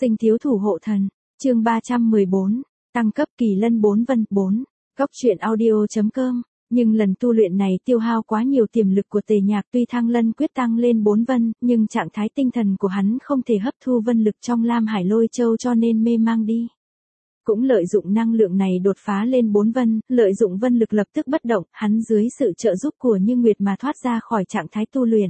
Sinh thiếu thủ hộ thần, chương 314, tăng cấp kỳ lân 4 vân 4, góc truyện audio.com. Nhưng lần tu luyện này tiêu hao quá nhiều tiềm lực của Tề Nhạc, tuy thăng lân quyết tăng lên 4 vân, nhưng trạng thái tinh thần của hắn không thể hấp thu vân lực trong Lam Hải Lôi Châu cho nên mê mang đi. Cũng lợi dụng năng lượng này đột phá lên 4 vân, lợi dụng vân lực lập tức bất động, hắn dưới sự trợ giúp của Như Nguyệt mà thoát ra khỏi trạng thái tu luyện.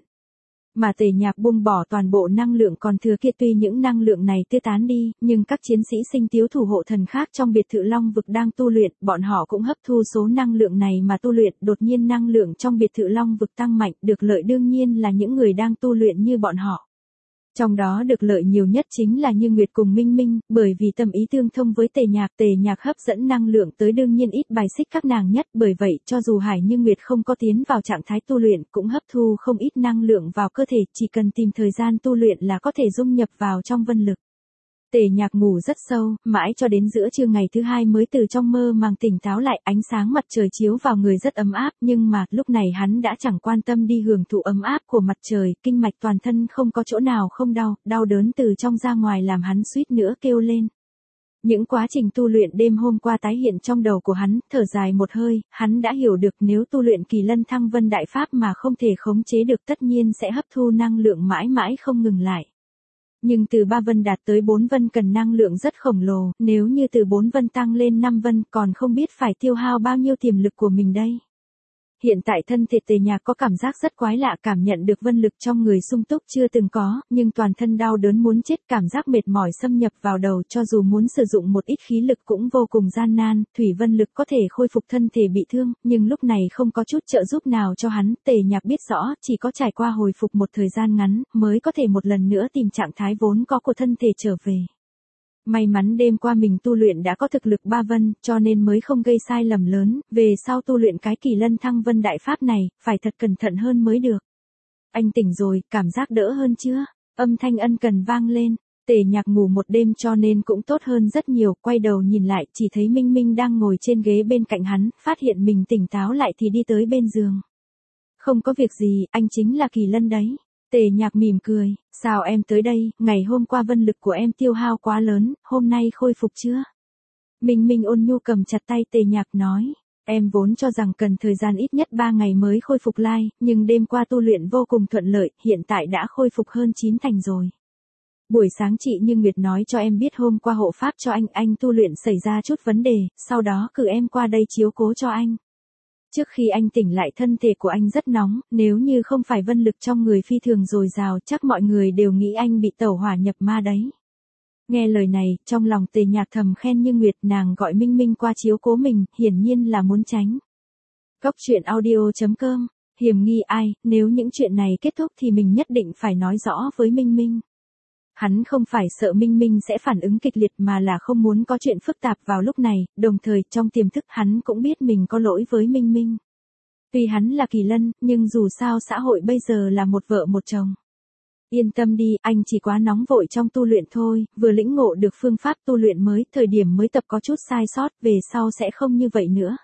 Mà Tề Nhạc buông bỏ toàn bộ năng lượng còn thừa kia, tuy những năng lượng này tiêu tán đi, nhưng các chiến sĩ sinh tiếu thủ hộ thần khác trong biệt thự Long vực đang tu luyện, bọn họ cũng hấp thu số năng lượng này mà tu luyện, đột nhiên năng lượng trong biệt thự Long vực tăng mạnh, được lợi đương nhiên là những người đang tu luyện như bọn họ. Trong đó được lợi nhiều nhất chính là Như Nguyệt cùng Minh Minh, bởi vì tâm ý tương thông với Tề Nhạc hấp dẫn năng lượng tới đương nhiên ít bài xích các nàng nhất, bởi vậy cho dù Hải Như Nguyệt không có tiến vào trạng thái tu luyện cũng hấp thu không ít năng lượng vào cơ thể, chỉ cần tìm thời gian tu luyện là có thể dung nhập vào trong vân lực. Tề Nhạc ngủ rất sâu, mãi cho đến giữa trưa ngày thứ hai mới từ trong mơ màng tỉnh táo lại, ánh sáng mặt trời chiếu vào người rất ấm áp, nhưng mà lúc này hắn đã chẳng quan tâm đi hưởng thụ ấm áp của mặt trời, kinh mạch toàn thân không có chỗ nào không đau, đau đớn từ trong ra ngoài làm hắn suýt nữa kêu lên. Những quá trình tu luyện đêm hôm qua tái hiện trong đầu của hắn, thở dài một hơi, hắn đã hiểu được nếu tu luyện kỳ lân thăng vân đại pháp mà không thể khống chế được tất nhiên sẽ hấp thu năng lượng mãi mãi không ngừng lại. Nhưng từ 3 vân đạt tới 4 vân cần năng lượng rất khổng lồ, nếu như từ 4 vân tăng lên 5 vân còn không biết phải tiêu hao bao nhiêu tiềm lực của mình đây. Hiện tại thân thể Tề Nhạc có cảm giác rất quái lạ, cảm nhận được vân lực trong người sung túc chưa từng có, nhưng toàn thân đau đớn muốn chết, cảm giác mệt mỏi xâm nhập vào đầu, cho dù muốn sử dụng một ít khí lực cũng vô cùng gian nan, thủy vân lực có thể khôi phục thân thể bị thương, nhưng lúc này không có chút trợ giúp nào cho hắn, Tề Nhạc biết rõ, chỉ có trải qua hồi phục một thời gian ngắn, mới có thể một lần nữa tìm trạng thái vốn có của thân thể trở về. May mắn đêm qua mình tu luyện đã có thực lực 3 vân, cho nên mới không gây sai lầm lớn, về sau tu luyện cái kỳ lân thăng vân đại pháp này, phải thật cẩn thận hơn mới được. Anh tỉnh rồi, cảm giác đỡ hơn chưa? Âm thanh ân cần vang lên, Tề Nhạc ngủ một đêm cho nên cũng tốt hơn rất nhiều, quay đầu nhìn lại, chỉ thấy Minh Minh đang ngồi trên ghế bên cạnh hắn, phát hiện mình tỉnh táo lại thì đi tới bên giường. Không có việc gì, anh chính là kỳ lân đấy. Tề Nhạc mỉm cười, sao em tới đây, ngày hôm qua vân lực của em tiêu hao quá lớn, hôm nay khôi phục chưa? Minh Minh ôn nhu cầm chặt tay Tề Nhạc nói, em vốn cho rằng cần thời gian ít nhất 3 ngày mới khôi phục lại, nhưng đêm qua tu luyện vô cùng thuận lợi, hiện tại đã khôi phục hơn 9 thành rồi. Buổi sáng chị Như Nguyệt nói cho em biết hôm qua hộ pháp cho anh tu luyện xảy ra chút vấn đề, sau đó cử em qua đây chiếu cố cho anh. Trước khi anh tỉnh lại thân thể của anh rất nóng, nếu như không phải vân lực trong người phi thường dồi dào chắc mọi người đều nghĩ anh bị tẩu hỏa nhập ma đấy. Nghe lời này, trong lòng Tề Nhạc thầm khen Như Nguyệt, nàng gọi Minh Minh qua chiếu cố mình, hiển nhiên là muốn tránh. Góc truyện audio.com, hiểm nghi ai, nếu những chuyện này kết thúc thì mình nhất định phải nói rõ với Minh Minh. Hắn không phải sợ Minh Minh sẽ phản ứng kịch liệt mà là không muốn có chuyện phức tạp vào lúc này, đồng thời trong tiềm thức hắn cũng biết mình có lỗi với Minh Minh. Tuy hắn là kỳ lân, nhưng dù sao xã hội bây giờ là một vợ một chồng. Yên tâm đi, anh chỉ quá nóng vội trong tu luyện thôi, vừa lĩnh ngộ được phương pháp tu luyện mới, thời điểm mới tập có chút sai sót, về sau sẽ không như vậy nữa.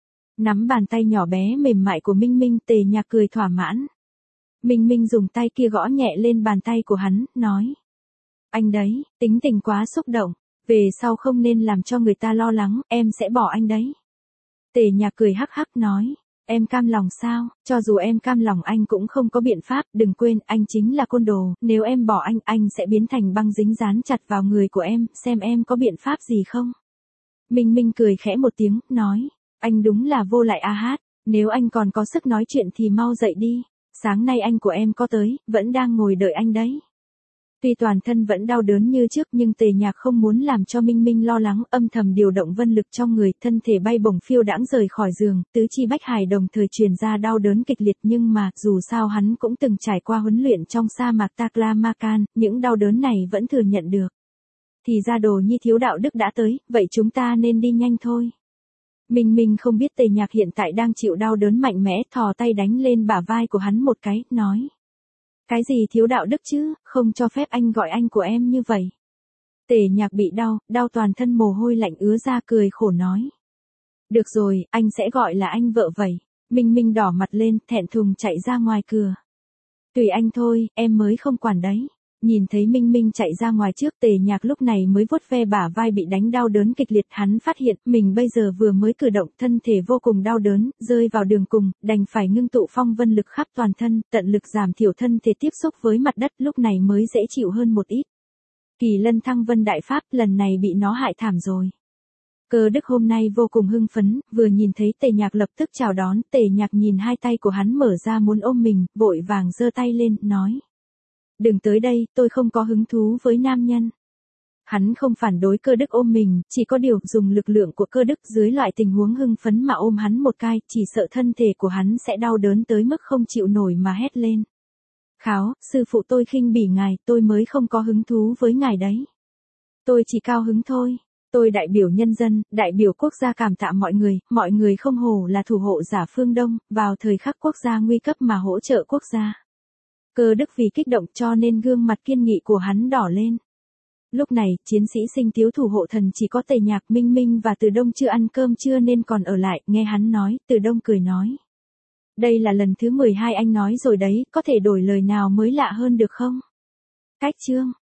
Nắm bàn tay nhỏ bé mềm mại của Minh Minh, Tề Nhạc cười thỏa mãn. Minh Minh dùng tay kia gõ nhẹ lên bàn tay của hắn, nói. Anh đấy, tính tình quá xúc động, về sau không nên làm cho người ta lo lắng, em sẽ bỏ anh đấy. Tề Nhạc cười hắc hắc nói, em cam lòng sao, cho dù em cam lòng anh cũng không có biện pháp, đừng quên anh chính là côn đồ, nếu em bỏ anh sẽ biến thành băng dính dán chặt vào người của em, xem em có biện pháp gì không. Minh Minh cười khẽ một tiếng, nói, anh đúng là vô lại a hát, nếu anh còn có sức nói chuyện thì mau dậy đi, sáng nay anh của em có tới, vẫn đang ngồi đợi anh đấy. Tuy toàn thân vẫn đau đớn như trước nhưng Tề Nhạc không muốn làm cho Minh Minh lo lắng, âm thầm điều động vân lực trong người, thân thể bay bổng phiêu đãng rời khỏi giường, tứ chi bách hải đồng thời truyền ra đau đớn kịch liệt, nhưng mà dù sao hắn cũng từng trải qua huấn luyện trong sa mạc Taklamakan, những đau đớn này vẫn thừa nhận được. Thì ra Đồ Nhi thiếu đạo đức đã tới, vậy chúng ta nên đi nhanh thôi. Minh Minh không biết Tề Nhạc hiện tại đang chịu đau đớn mạnh mẽ, thò tay đánh lên bả vai của hắn một cái, nói. Cái gì thiếu đạo đức chứ, không cho phép anh gọi anh của em như vậy. Tề Nhạc bị đau toàn thân mồ hôi lạnh ứa ra, cười khổ nói. Được rồi, anh sẽ gọi là anh vợ vậy. Minh Minh đỏ mặt lên, thẹn thùng chạy ra ngoài cửa. Tùy anh thôi, em mới không quản đấy. nhìn thấy Minh Minh chạy ra ngoài trước, Tề Nhạc lúc này mới vuốt ve bả vai bị đánh đau đớn kịch liệt, hắn phát hiện mình bây giờ vừa mới cử động, thân thể vô cùng đau đớn, rơi vào đường cùng, đành phải ngưng tụ phong vân lực khắp toàn thân, tận lực giảm thiểu thân thể tiếp xúc với mặt đất, lúc này mới dễ chịu hơn một ít. Kỳ Lân thăng vân đại pháp, lần này bị nó hại thảm rồi. Cơ Đức hôm nay vô cùng hưng phấn, vừa nhìn thấy Tề Nhạc lập tức chào đón, Tề Nhạc nhìn hai tay của hắn mở ra muốn ôm mình, vội vàng giơ tay lên, nói. Đừng tới đây, tôi không có hứng thú với nam nhân. Hắn không phản đối Cơ Đức ôm mình, chỉ có điều dùng lực lượng của Cơ Đức dưới loại tình huống hưng phấn mà ôm hắn một cái, chỉ sợ thân thể của hắn sẽ đau đớn tới mức không chịu nổi mà hét lên. Kháo, sư phụ tôi khinh bỉ ngài, tôi mới không có hứng thú với ngài đấy. Tôi chỉ cao hứng thôi. Tôi đại biểu nhân dân, đại biểu quốc gia cảm tạ mọi người không hổ là thủ hộ giả phương Đông, vào thời khắc quốc gia nguy cấp mà hỗ trợ quốc gia. Cơ Đức vì kích động cho nên gương mặt kiên nghị của hắn đỏ lên. Lúc này, chiến sĩ Sinh Tiếu thủ hộ thần chỉ có Tề Nhạc, Minh Minh và Từ Đông chưa ăn cơm trưa nên còn ở lại, nghe hắn nói, Từ Đông cười nói. Đây là lần thứ 12 anh nói rồi đấy, có thể đổi lời nào mới lạ hơn được không? Cách chương.